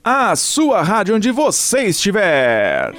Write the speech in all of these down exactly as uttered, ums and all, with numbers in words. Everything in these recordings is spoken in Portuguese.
a sua rádio onde você estiver.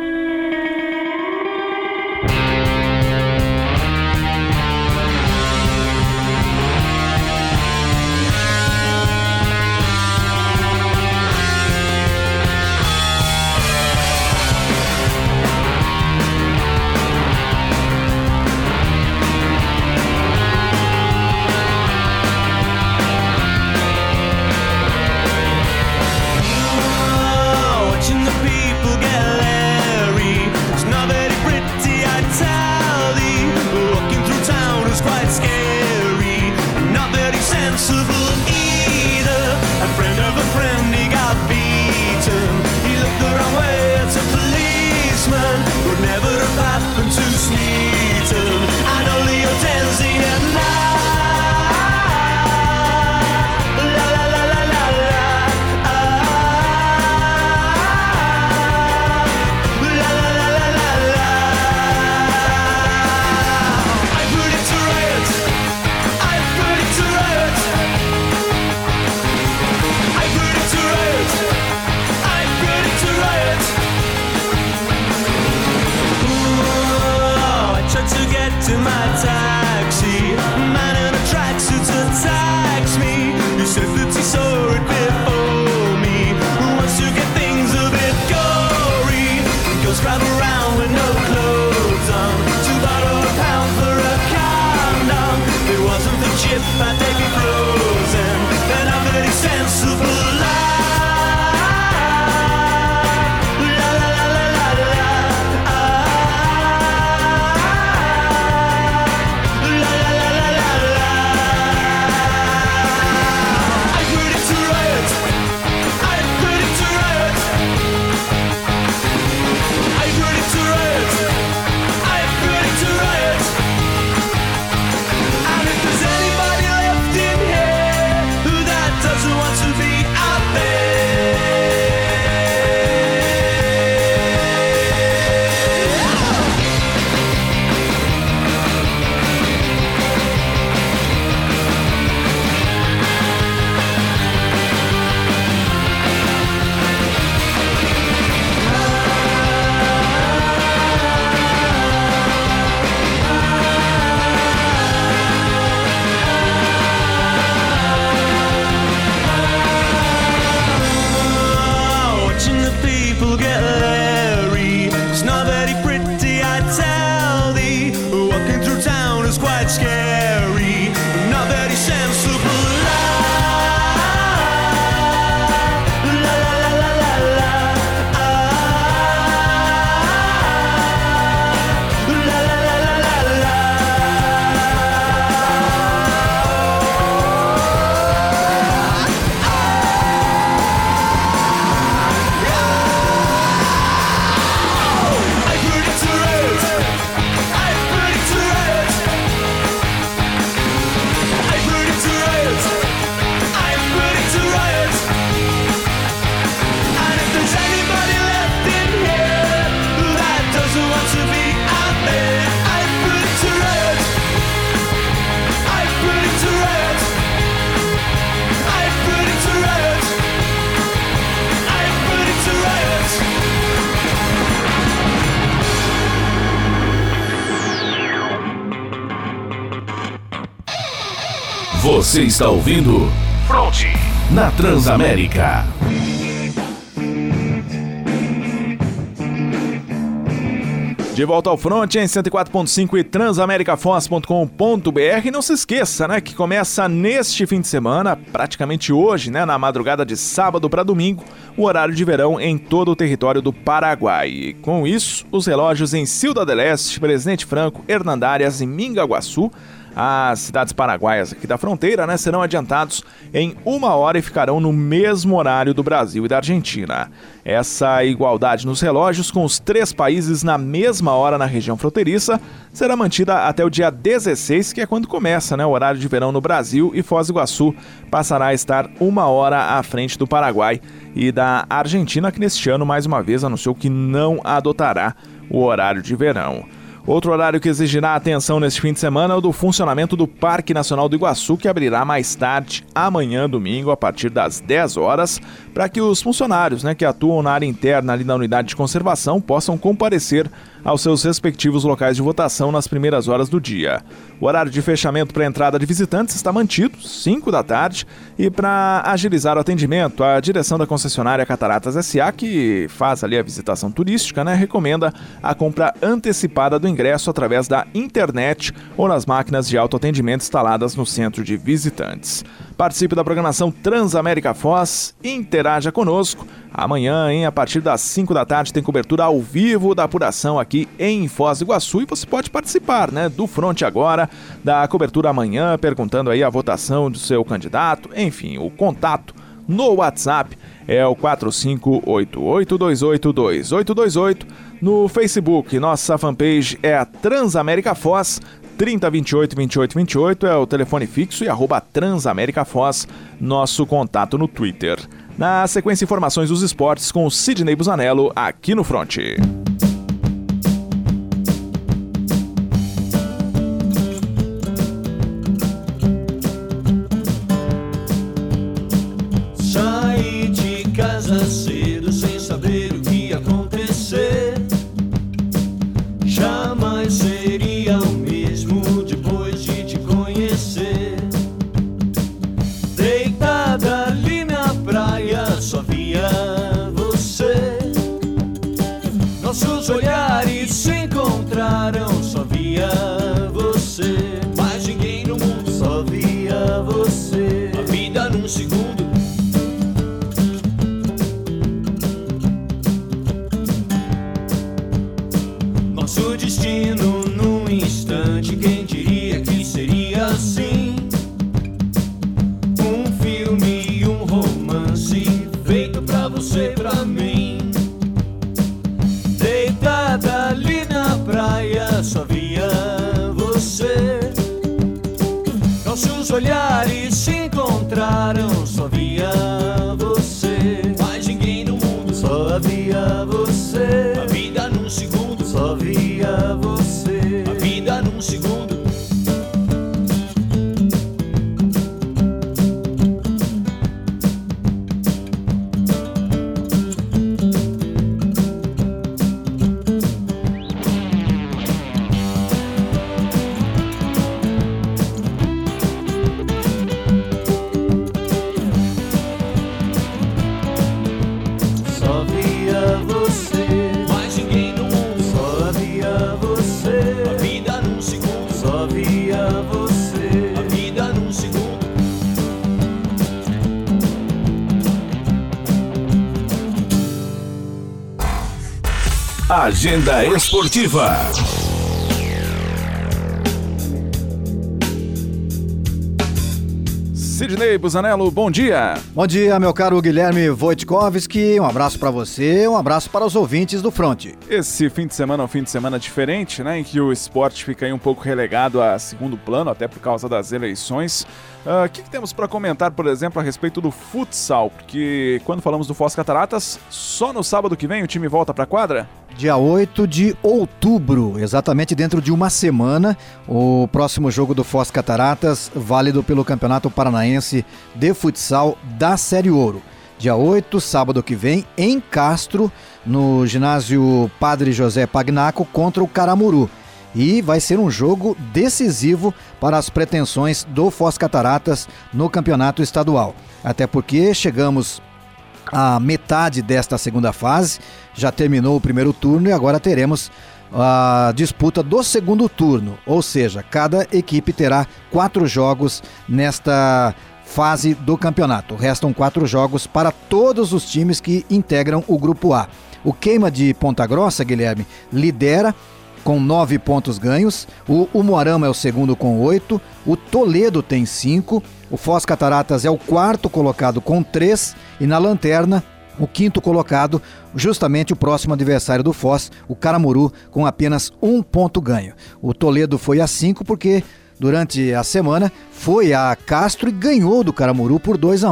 Você está ouvindo Fronte na Transamérica. De volta ao Fronte em cento e quatro ponto cinco e transamerica foz ponto com ponto b r. Não se esqueça, né, que começa neste fim de semana, praticamente hoje, né, na madrugada de sábado para domingo, o horário de verão em todo o território do Paraguai. E com isso, os relógios em Ciudad del Este, Presidente Franco, Hernandárias e Mingaguaçu, as cidades paraguaias aqui da fronteira, né, serão adiantados em uma hora e ficarão no mesmo horário do Brasil e da Argentina. Essa igualdade nos relógios com os três países na mesma hora na região fronteiriça será mantida até o dia dezesseis, que é quando começa, né, o horário de verão no Brasil, e Foz do Iguaçu passará a estar uma hora à frente do Paraguai e da Argentina, que neste ano mais uma vez anunciou que não adotará o horário de verão. Outro horário que exigirá atenção neste fim de semana é o do funcionamento do Parque Nacional do Iguaçu, que abrirá mais tarde, amanhã, domingo, a partir das dez horas, para que os funcionários, né, que atuam na área interna ali na unidade de conservação possam comparecer aos seus respectivos locais de votação nas primeiras horas do dia. O horário de fechamento para a entrada de visitantes está mantido, cinco da tarde, e para agilizar o atendimento, a direção da concessionária Cataratas S A, que faz ali a visitação turística, né, recomenda a compra antecipada do ingresso através da internet ou nas máquinas de autoatendimento instaladas no centro de visitantes. Participe da programação Transamérica Foz, interaja conosco. Amanhã, hein, a partir das cinco da tarde, tem cobertura ao vivo da apuração aqui em Foz do Iguaçu e você pode participar, né, do Fronte Agora, da cobertura amanhã, perguntando aí a votação do seu candidato, enfim, o contato no WhatsApp é o quatro cinco oito oito dois oito dois oito dois oito. No Facebook, nossa fanpage é a Transamérica Foz. trinta, vinte e oito, vinte e oito, vinte e oito é o telefone fixo e arroba Transamérica Foz, nosso contato no Twitter. Na sequência, informações dos esportes com o Sidney Busanello aqui no Fronte. Saí de casa cedo sem saber o que ia acontecer. Jamais seria o mesmo depois de te conhecer. Deitada ali na praia, só via você. Nossos olhares se encontraram, só via você. Mais ninguém no mundo, só via você. A vida num segundo. Nosso destino num instante, quem diria que seria assim? Um filme e um romance feito pra você, pra mim. Deitada ali na praia, só via você. Nossos olhares se encontraram, só via você. Mais ninguém no mundo, só havia você. A vida num segundo, só via você. A vida num segundo. Só via você. Mais ninguém no mundo, só havia você. A vida num segundo, só via você. A vida num segundo. Agenda Esportiva. Sidney Busanello, bom dia. Bom dia, meu caro Guilherme Wojtkowski. Um abraço para você, um abraço para os ouvintes do Fronte. Esse fim de semana é um fim de semana diferente, né, em que o esporte fica aí um pouco relegado a segundo plano, até por causa das eleições. O uh, que, que temos para comentar, por exemplo, a respeito do futsal? Porque quando falamos do Foz Cataratas, só no sábado que vem o time volta para a quadra? Dia oito de outubro, exatamente dentro de uma semana, o próximo jogo do Foz Cataratas, válido pelo Campeonato Paranaense de Futsal da Série Ouro. Dia oito, sábado que vem, em Castro, no ginásio Padre José Pagnaco, contra o Caramuru. E vai ser um jogo decisivo para as pretensões do Foz Cataratas no campeonato estadual. Até porque chegamos à metade desta segunda fase, já terminou o primeiro turno e agora teremos a disputa do segundo turno. Ou seja, cada equipe terá quatro jogos nesta fase do campeonato. Restam quatro jogos para todos os times que integram o Grupo A. O Queima de Ponta Grossa, Guilherme, lidera com nove pontos ganhos, o Umuarama é o segundo com oito, o Toledo tem cinco, o Foz Cataratas é o quarto colocado com três e na lanterna o quinto colocado, justamente o próximo adversário do Foz, o Caramuru, com apenas um ponto ganho. O Toledo foi a cinco porque durante a semana foi a Castro e ganhou do Caramuru por dois a um.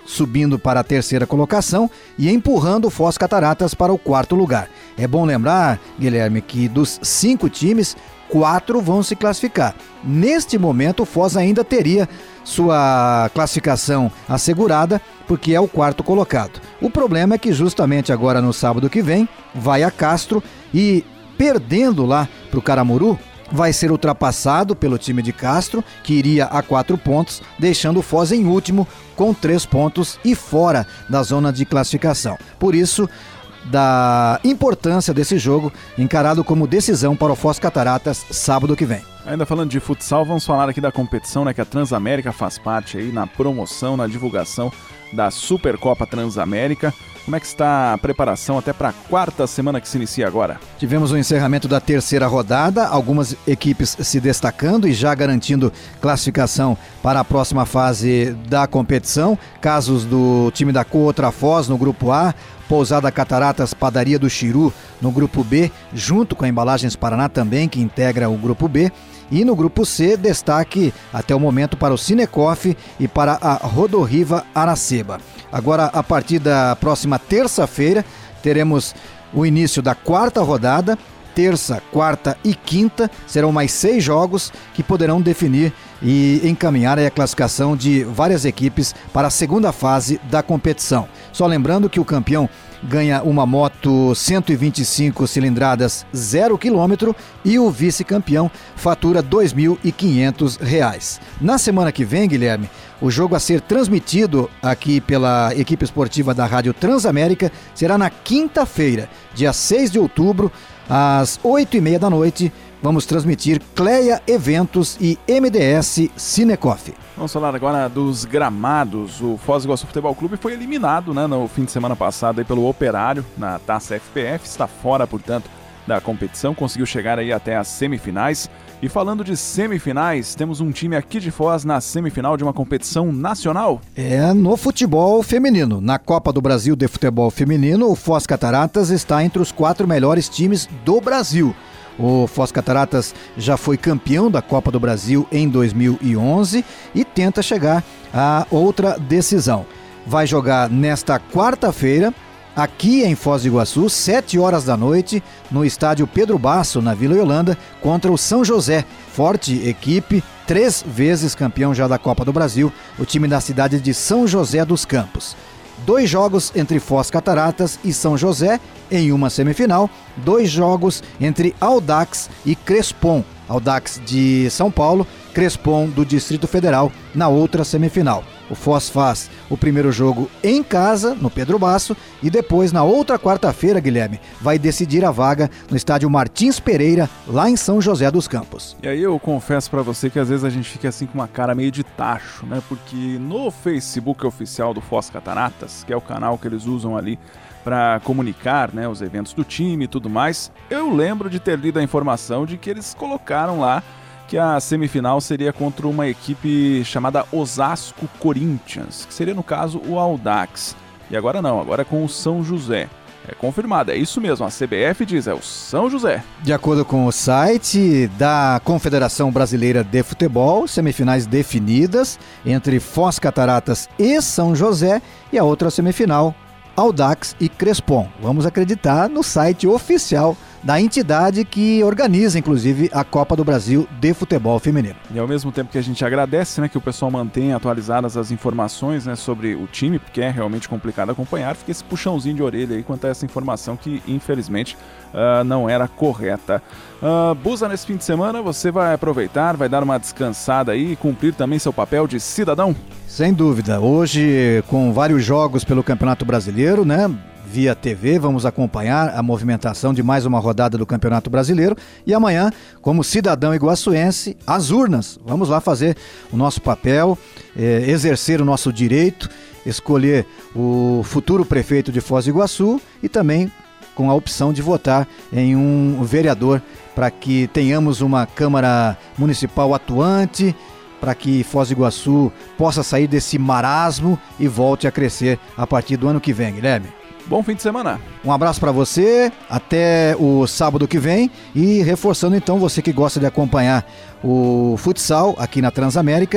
subindo para a terceira colocação e empurrando o Foz Cataratas para o quarto lugar. É bom lembrar, Guilherme, que dos cinco times, quatro vão se classificar. Neste momento, o Foz ainda teria sua classificação assegurada, porque é o quarto colocado. O problema é que justamente agora no sábado que vem, vai a Castro e perdendo lá para o Caramuru, vai ser ultrapassado pelo time de Castro, que iria a quatro pontos, deixando o Foz em último com três pontos e fora da zona de classificação. Por isso, da importância desse jogo, encarado como decisão para o Foz Cataratas sábado que vem. Ainda falando de futsal, vamos falar aqui da competição, né, que a Transamérica faz parte aí na promoção, na divulgação da Supercopa Transamérica. Como é que está a preparação até para a quarta semana que se inicia agora? Tivemos o encerramento da terceira rodada, algumas equipes se destacando e já garantindo classificação para a próxima fase da competição. Casos do time da Cotra Foz no grupo A, Pousada Cataratas Padaria do Chiru no grupo B, junto com a Embalagens Paraná também, que integra o grupo B. E no grupo C, destaque até o momento para o Cinecoff e para a Rodorriva Araceba. Agora, a partir da próxima terça-feira, teremos o início da quarta rodada. Terça, quarta e quinta serão mais seis jogos que poderão definir e encaminhar a classificação de várias equipes para a segunda fase da competição. Só lembrando que o campeão ganha uma moto cento e vinte e cinco cilindradas zero quilômetro e o vice-campeão fatura dois mil e quinhentos reais. Na semana que vem, Guilherme, o jogo a ser transmitido aqui pela equipe esportiva da Rádio Transamérica será na quinta-feira, dia seis de outubro, às oito e meia da noite. Vamos transmitir Cleia Eventos e M D S Cinecoff. Vamos falar agora dos gramados. O Foz do Iguaçu Futebol Clube foi eliminado, né, no fim de semana passado aí pelo Operário na Taça F P F. Está fora, portanto, da competição. Conseguiu chegar aí até as semifinais. E falando de semifinais, temos um time aqui de Foz na semifinal de uma competição nacional. É no futebol feminino. Na Copa do Brasil de Futebol Feminino, o Foz Cataratas está entre os quatro melhores times do Brasil. O Foz Cataratas já foi campeão da Copa do Brasil em dois mil e onze e tenta chegar a outra decisão. Vai jogar nesta quarta-feira, aqui em Foz do Iguaçu, sete horas da noite, no estádio Pedro Basso, na Vila Yolanda, contra o São José. Forte equipe, três vezes campeão já da Copa do Brasil, o time da cidade de São José dos Campos. Dois jogos entre Foz Cataratas e São José em uma semifinal, dois jogos entre Audax e Crespon, Audax de São Paulo, Crespon do Distrito Federal na outra semifinal. O Foz faz o primeiro jogo em casa, no Pedro Basso, e depois, na outra quarta-feira, Guilherme, vai decidir a vaga no estádio Martins Pereira, lá em São José dos Campos. E aí eu confesso pra você que às vezes a gente fica assim com uma cara meio de tacho, né? Porque no Facebook oficial do Foz Cataratas, que é o canal que eles usam ali para comunicar, né, os eventos do time e tudo mais, eu lembro de ter lido a informação de que eles colocaram lá que a semifinal seria contra uma equipe chamada Osasco Corinthians, que seria no caso o Audax. E agora não, agora é com o São José. É confirmado, é isso mesmo, a C B F diz, é o São José. De acordo com o site da Confederação Brasileira de Futebol, semifinais definidas entre Foz Cataratas e São José, e a outra semifinal, Audax e Crespon. Vamos acreditar no site oficial da entidade que organiza, inclusive, a Copa do Brasil de Futebol Feminino. E ao mesmo tempo que a gente agradece, né, que o pessoal mantenha atualizadas as informações, né, sobre o time, porque é realmente complicado acompanhar, fica esse puxãozinho de orelha aí quanto a essa informação que, infelizmente, uh, não era correta. Uh, Busa, nesse fim de semana, você vai aproveitar, vai dar uma descansada aí e cumprir também seu papel de cidadão? Sem dúvida. Hoje, com vários jogos pelo Campeonato Brasileiro, né, via T V, vamos acompanhar a movimentação de mais uma rodada do Campeonato Brasileiro e amanhã, como cidadão iguaçuense, às urnas, vamos lá fazer o nosso papel, eh, exercer o nosso direito, escolher o futuro prefeito de Foz do Iguaçu e também com a opção de votar em um vereador para que tenhamos uma Câmara Municipal atuante, para que Foz do Iguaçu possa sair desse marasmo e volte a crescer a partir do ano que vem, Guilherme. Bom fim de semana. Um abraço para você, até o sábado que vem e reforçando então, você que gosta de acompanhar o futsal aqui na Transamérica,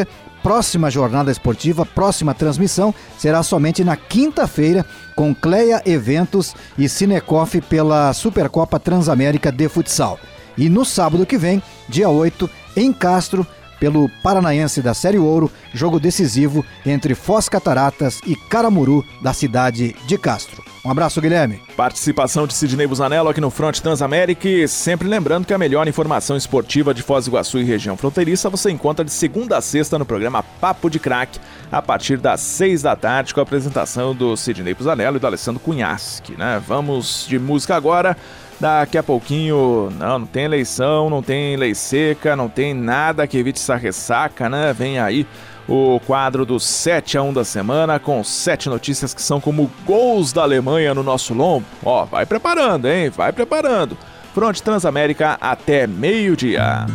próxima jornada esportiva, a próxima transmissão, será somente na quinta-feira, com Cleia Eventos e Cinecoff pela Supercopa Transamérica de Futsal. E no sábado que vem, dia oito, em Castro, pelo Paranaense da Série Ouro, jogo decisivo entre Foz Cataratas e Caramuru, da cidade de Castro. Um abraço, Guilherme. Participação de Sidnei Busanello aqui no Fronte Transamérica, e sempre lembrando que a melhor informação esportiva de Foz do Iguaçu e região fronteiriça você encontra de segunda a sexta no programa Papo de Craque, a partir das seis da tarde, com a apresentação do Sidnei Busanello e do Alessandro Cunhasque, né? Vamos de música agora. Daqui a pouquinho, não, não tem eleição, não tem lei seca, não tem nada que evite essa ressaca, né? Vem aí o quadro do sete a um da semana, com sete notícias que são como gols da Alemanha no nosso lombo. Ó, vai preparando, hein? Vai preparando. Fronte Transamérica até meio-dia.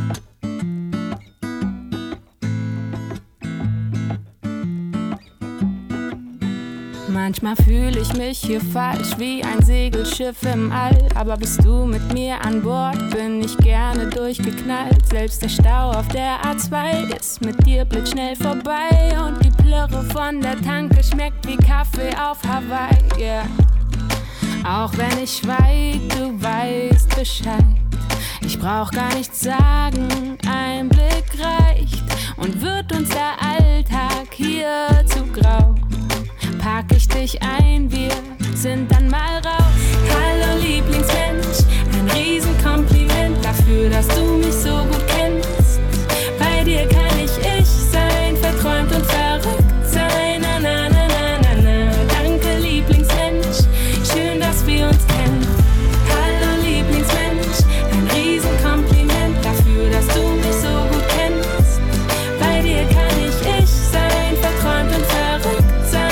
Manchmal fühle ich mich hier falsch wie ein Segelschiff im All. Aber bist du mit mir an Bord, bin ich gerne durchgeknallt. Selbst der Stau auf der A zwei ist mit dir blitzschnell vorbei. Und die Plörre von der Tanke schmeckt wie Kaffee auf Hawaii, yeah. Auch wenn ich schweig, du weißt Bescheid. Ich brauch gar nichts sagen, ein Blick reicht. Und wird uns der Alltag hier zu grau, pack ich dich ein, wir sind dann mal raus. Hallo Lieblingsmensch, ein Riesenkompliment dafür, dass du mich so gut kennst. Bei dir kann ich ich sein, verträumt und verrückt sein. Na na na na na na. Danke Lieblingsmensch, schön, dass wir uns kennen. Hallo Lieblingsmensch, ein Riesenkompliment dafür, dass du mich so gut kennst. Bei dir kann ich ich sein, verträumt und verrückt.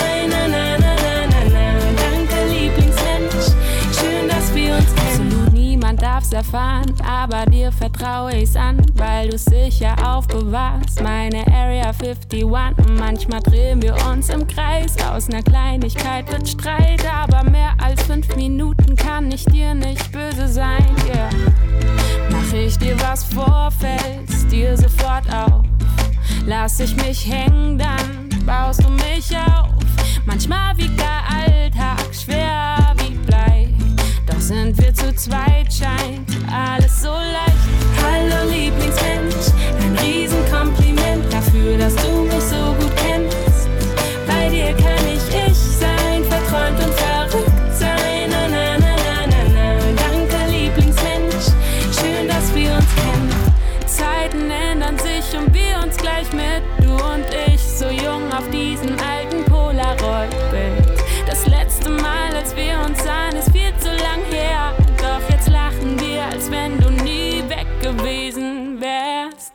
Darf's erfahren, aber dir vertraue ich's an, weil du's sicher aufbewahrst. Meine Area einundfünfzig, manchmal drehen wir uns im Kreis. Aus ner Kleinigkeit wird Streit, aber mehr als fünf Minuten kann ich dir nicht böse sein, yeah. Mach ich dir was vor, fällst dir sofort auf. Lass ich mich hängen, dann baust du mich auf. Manchmal wiegt der Alltag schwer wie Blei, doch sind wir zu zweit, scheint alles so leicht. Hallo Lieblingsmensch, ein Riesenkompliment dafür, dass du mich so gut kennst. Bei dir kann ich ich sein, verträumt und verrückt sein. Na na na na na na. Danke Lieblingsmensch, schön, dass wir uns kennen. Zeiten ändern sich und wir uns gleich mit, du und ich, so jung auf diesem alten Polaroid-Bild. Das letzte Mal, als wir uns sahen, ist viel zu lang her. Doch jetzt lachen wir, als wenn du nie weg gewesen wärst.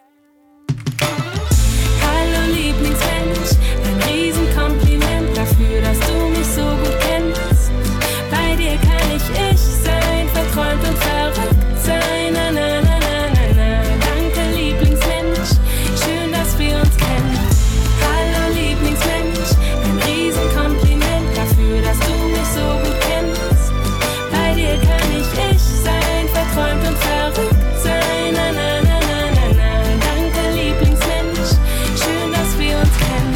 Hallo Lieblingsmensch, ein Riesenkompliment dafür, dass du mich so gut kennst. Bei dir kann ich ich sein, verträumt und verrückt sein. Na na na na na na. Danke Lieblingsmensch, schön, dass wir uns kennen. Hallo Lieblingsmensch, ein Riesenkompliment dafür, dass du mich so gut kennst. Bei dir kann ich ich sein, verträumt und verrückt sein. Na na na na na na. Danke Lieblingsmensch, schön, dass wir uns kennen.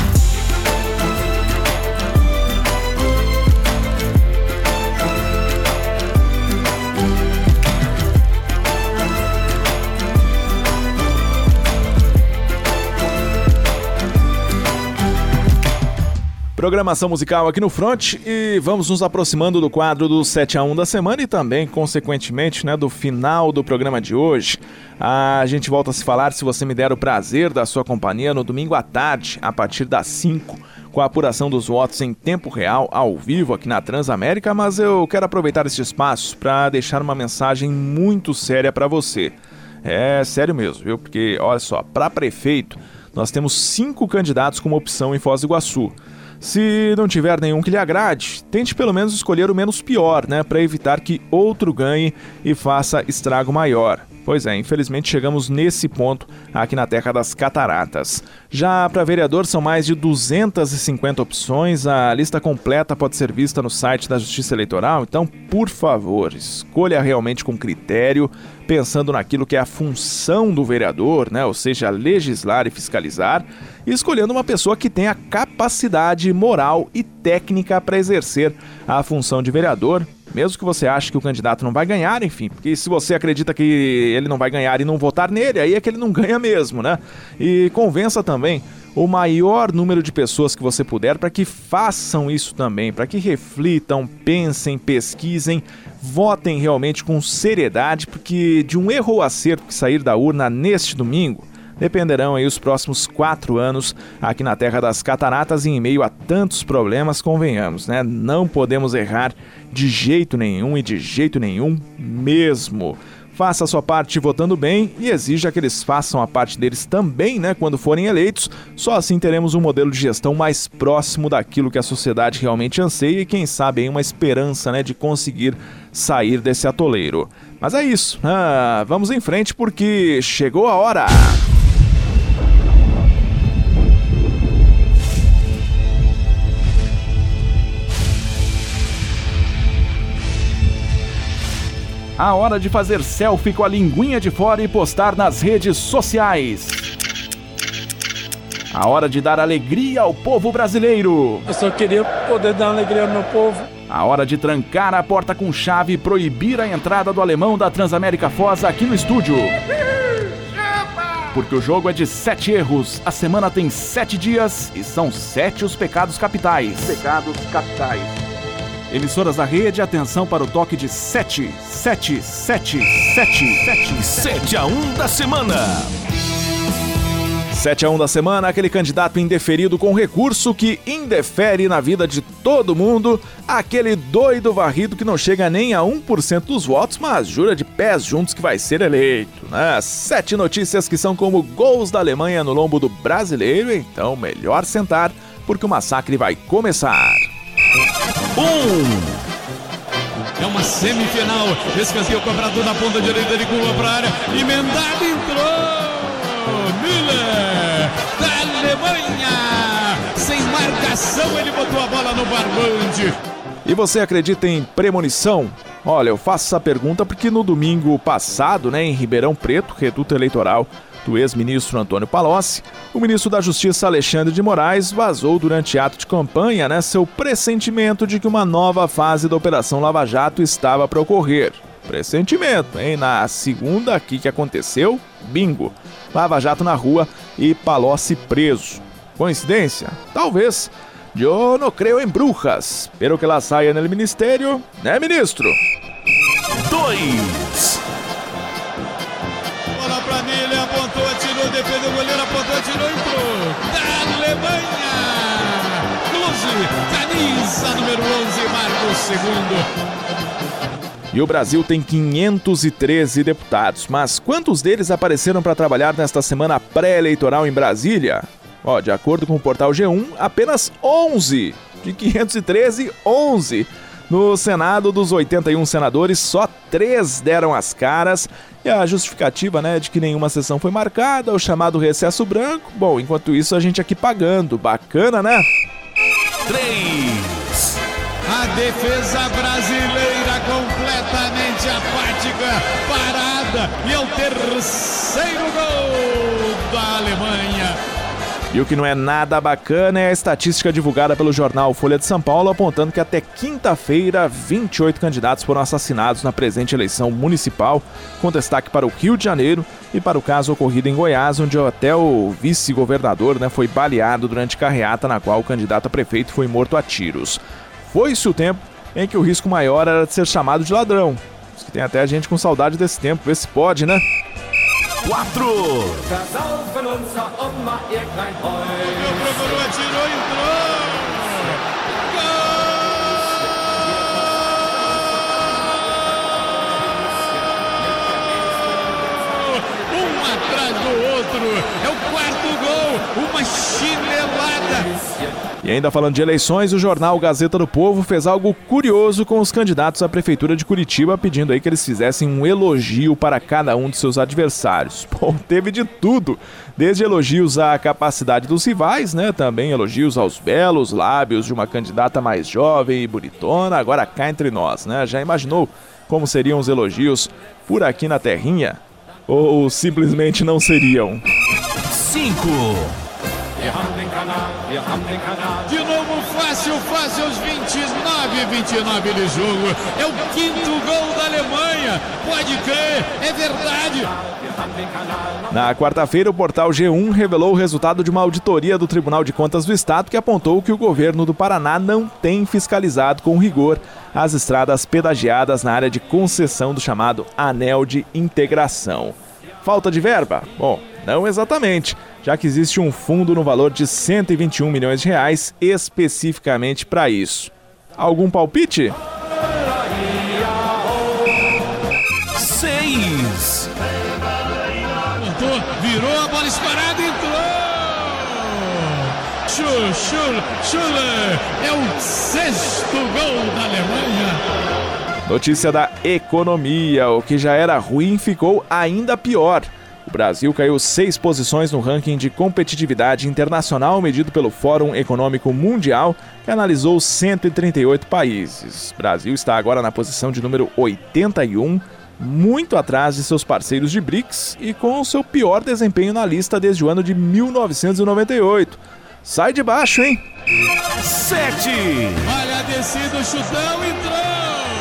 Programação musical aqui no Front, e vamos nos aproximando do quadro do sete a um da semana e também, consequentemente, né, do final do programa de hoje. A gente volta a se falar, se você me der o prazer da sua companhia, no domingo à tarde, a partir das cinco, com a apuração dos votos em tempo real, ao vivo, aqui na Transamérica, mas eu quero aproveitar esse espaço para deixar uma mensagem muito séria para você. É sério mesmo, viu? Porque, olha só, para prefeito, nós temos cinco candidatos como opção em Foz do Iguaçu. Se não tiver nenhum que lhe agrade, tente pelo menos escolher o menos pior, né, para evitar que outro ganhe e faça estrago maior. Pois é, infelizmente chegamos nesse ponto aqui na Terra das Cataratas. Já para vereador são mais de duzentas e cinquenta opções, a lista completa pode ser vista no site da Justiça Eleitoral, então, por favor, escolha realmente com critério, pensando naquilo que é a função do vereador, né? Ou seja, legislar e fiscalizar, e escolhendo uma pessoa que tenha capacidade moral e técnica para exercer a função de vereador, mesmo que você ache que o candidato não vai ganhar, enfim, porque se você acredita que ele não vai ganhar e não votar nele, aí é que ele não ganha mesmo, né? E convença também o maior número de pessoas que você puder para que façam isso também, para que reflitam, pensem, pesquisem, votem realmente com seriedade, porque de um erro ou acerto que sair da urna neste domingo, dependerão aí os próximos quatro anos aqui na Terra das Cataratas e em meio a tantos problemas, convenhamos, né? Não podemos errar de jeito nenhum e de jeito nenhum mesmo. Faça a sua parte votando bem e exija que eles façam a parte deles também, né, quando forem eleitos. Só assim teremos um modelo de gestão mais próximo daquilo que a sociedade realmente anseia e quem sabe aí uma esperança, né, de conseguir sair desse atoleiro. Mas é isso, ah, vamos em frente porque chegou a hora! A hora de fazer selfie com a linguinha de fora e postar nas redes sociais. A hora de dar alegria ao povo brasileiro. Eu só queria poder dar alegria ao meu povo. A hora de trancar a porta com chave e proibir a entrada do alemão da Transamérica Foz aqui no estúdio. Porque o jogo é de sete erros, a semana tem sete dias e são sete os pecados capitais. Pecados capitais. Emissoras da rede, atenção para o toque de sete, sete, sete, sete, sete, sete a um da semana. sete a um da semana, aquele candidato indeferido com recurso que indefere na vida de todo mundo, aquele doido varrido que não chega nem a um por cento dos votos, mas jura de pés juntos que vai ser eleito, né? Sete notícias que são como gols da Alemanha no lombo do brasileiro, então melhor sentar, porque o massacre vai começar. Um. É uma semifinal. Escanteio cobrado na ponta direita de curva para a área. Emendado, entrou. Müller da Alemanha. Sem marcação, ele botou a bola no barbante. E você acredita em premonição? Olha, eu faço essa pergunta porque no domingo passado, né, em Ribeirão Preto, reduto eleitoral do ex-ministro Antônio Palocci, o ministro da Justiça Alexandre de Moraes vazou durante ato de campanha, né, seu pressentimento de que uma nova fase da Operação Lava Jato estava para ocorrer. Pressentimento, hein? Na segunda aqui que aconteceu, bingo. Lava Jato na rua e Palocci preso. Coincidência? Talvez. Eu não creio em bruxas. Espero que ela saia no ministério, né, ministro? Dois. Bola pra Miller, apontou, atirou, defendeu o goleiro, apontou, atirou, entrou. Da Alemanha. Klose, camisa número onze, marca o segundo. E o Brasil tem quinhentos e treze deputados, mas quantos deles apareceram para trabalhar nesta semana pré-eleitoral em Brasília? Ó, de acordo com o portal G um, apenas onze. De quinhentos e treze, onze. No Senado, dos oitenta e um senadores, só três deram as caras. E a justificativa, né, de que nenhuma sessão foi marcada, o chamado recesso branco. Bom, enquanto isso, a gente aqui pagando. Bacana, né? Três. A defesa brasileira completamente apática, parada. E é o terceiro gol da Alemanha. E o que não é nada bacana é a estatística divulgada pelo jornal Folha de São Paulo, apontando que até quinta-feira, vinte e oito candidatos foram assassinados na presente eleição municipal, com destaque para o Rio de Janeiro e para o caso ocorrido em Goiás, onde até o vice-governador, né, foi baleado durante carreata na qual o candidato a prefeito foi morto a tiros. Foi-se o tempo em que o risco maior era de ser chamado de ladrão. Diz que tem até gente com saudade desse tempo, vê se pode, né? Quatro. Meu procurou, atirou, entrou. Gol! Um atrás do outro. É o quarto gol. Uma chinelada. E ainda falando de eleições, o jornal Gazeta do Povo fez algo curioso com os candidatos à Prefeitura de Curitiba, pedindo aí que eles fizessem um elogio para cada um de seus adversários. Bom, teve de tudo, desde elogios à capacidade dos rivais, né? Também elogios aos belos lábios de uma candidata mais jovem e bonitona, agora cá entre nós, né? Já imaginou como seriam os elogios por aqui na terrinha? Ou simplesmente não seriam? cinco. De novo, fácil, fácil, aos vinte e nove, vinte e nove de jogo. É o quinto gol da Alemanha. Pode crer, é verdade. Na quarta-feira, o portal G um revelou o resultado de uma auditoria do Tribunal de Contas do Estado que apontou que o governo do Paraná não tem fiscalizado com rigor as estradas pedagiadas na área de concessão do chamado Anel de Integração. Falta de verba? Bom, não exatamente, já que existe um fundo no valor de cento e vinte e um milhões de reais especificamente para isso. Algum palpite? seis. Montou, virou a bola escorada, entrou! Schul, Schul, Schuller, é o sexto gol da Alemanha. Notícia da economia, o que já era ruim ficou ainda pior. O Brasil caiu seis posições no ranking de competitividade internacional medido pelo Fórum Econômico Mundial, que analisou cento e trinta e oito países. O Brasil está agora na posição de número oitenta e um, muito atrás de seus parceiros de BRICS e com o seu pior desempenho na lista desde o ano de mil novecentos e noventa e oito. Sai de baixo, hein? sete. Olha a descida, o chutão, entrou!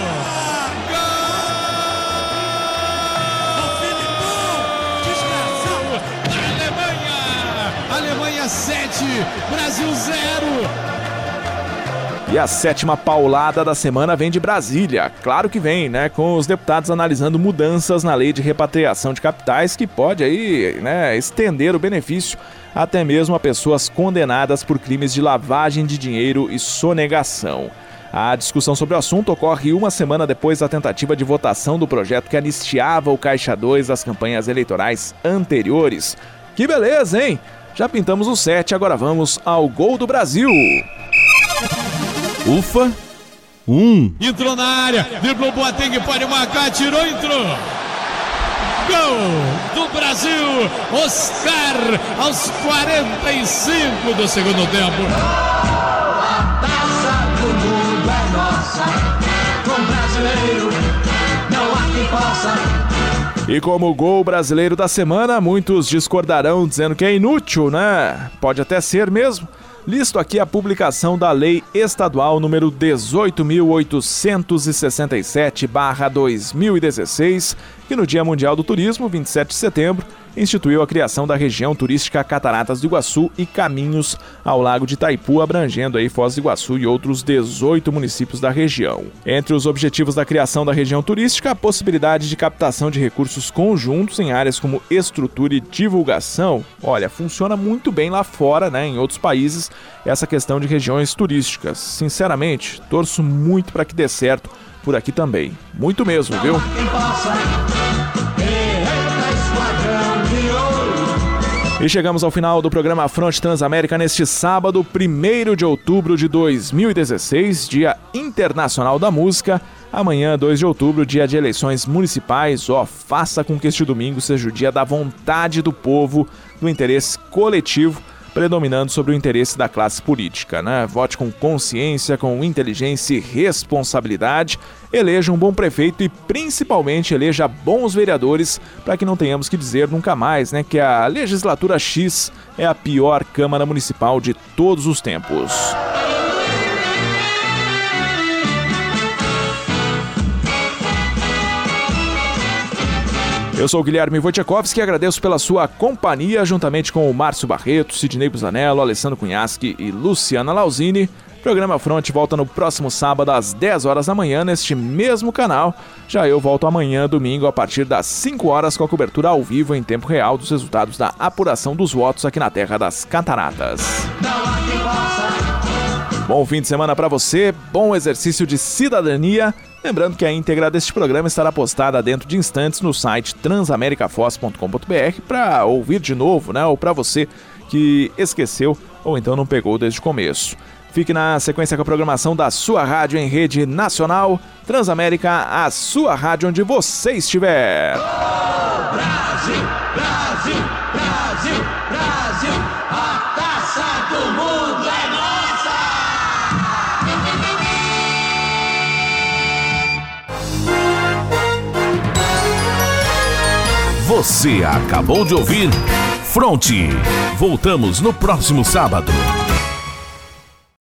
sete, Brasil zero. E a sétima paulada da semana vem de Brasília. Claro que vem, né? Com os deputados analisando mudanças na lei de repatriação de capitais que pode aí, né, estender o benefício até mesmo a pessoas condenadas por crimes de lavagem de dinheiro e sonegação. A discussão sobre o assunto ocorre uma semana depois da tentativa de votação do projeto que anistiava o Caixa dois das campanhas eleitorais anteriores. Que beleza, hein? Já pintamos o sete, agora vamos ao gol do Brasil. Ufa. Um. Entrou na área, driblou o Boateng, pode marcar, tirou, entrou. Gol do Brasil, Oscar, aos quarenta e cinco do segundo tempo. A taça do mundo é nossa, com brasileiro não há quem possa. E como gol brasileiro da semana, muitos discordarão dizendo que é inútil, né? Pode até ser mesmo. Listo aqui a publicação da Lei Estadual número dezoito mil oitocentos e sessenta e sete barra dois mil e dezesseis, que no Dia Mundial do Turismo, vinte e sete de setembro, instituiu a criação da região turística Cataratas do Iguaçu e caminhos ao Lago de Itaipu, abrangendo aí Foz do Iguaçu e outros dezoito municípios da região. Entre os objetivos da criação da região turística, a possibilidade de captação de recursos conjuntos em áreas como estrutura e divulgação. Olha, funciona muito bem lá fora, né, em outros países, essa questão de regiões turísticas. Sinceramente, torço muito para que dê certo por aqui também. Muito mesmo, viu? E chegamos ao final do programa Fronte Transamérica neste sábado, primeiro de outubro de dois mil e dezesseis, Dia Internacional da Música. Amanhã, dois de outubro, dia de eleições municipais. Ó, faça com que este domingo seja o dia da vontade do povo, do interesse coletivo, predominando sobre o interesse da classe política, né? Vote com consciência, com inteligência e responsabilidade, eleja um bom prefeito e principalmente eleja bons vereadores para que não tenhamos que dizer nunca mais, né, que a legislatura X é a pior Câmara Municipal de todos os tempos. Eu sou o Guilherme Wojciechowski e agradeço pela sua companhia, juntamente com o Márcio Barreto, Sidney Busanello, Alessandro Cunhaschi e Luciana Lausini. O programa Fronte volta no próximo sábado às dez horas da manhã neste mesmo canal. Já eu volto amanhã, domingo, a partir das cinco horas com a cobertura ao vivo em tempo real dos resultados da apuração dos votos aqui na Terra das Cataratas. Bom fim de semana para você, bom exercício de cidadania. Lembrando que a íntegra deste programa estará postada dentro de instantes no site transamericafoz ponto com ponto br para ouvir de novo, né? Ou para você que esqueceu ou então não pegou desde o começo. Fique na sequência com a programação da sua rádio em rede nacional. Transamérica, a sua rádio onde você estiver. Oh, Brasil, Brasil, Brasil, Brasil, a taça do mundo é nossa! Você acabou de ouvir Fronte. Voltamos no próximo sábado.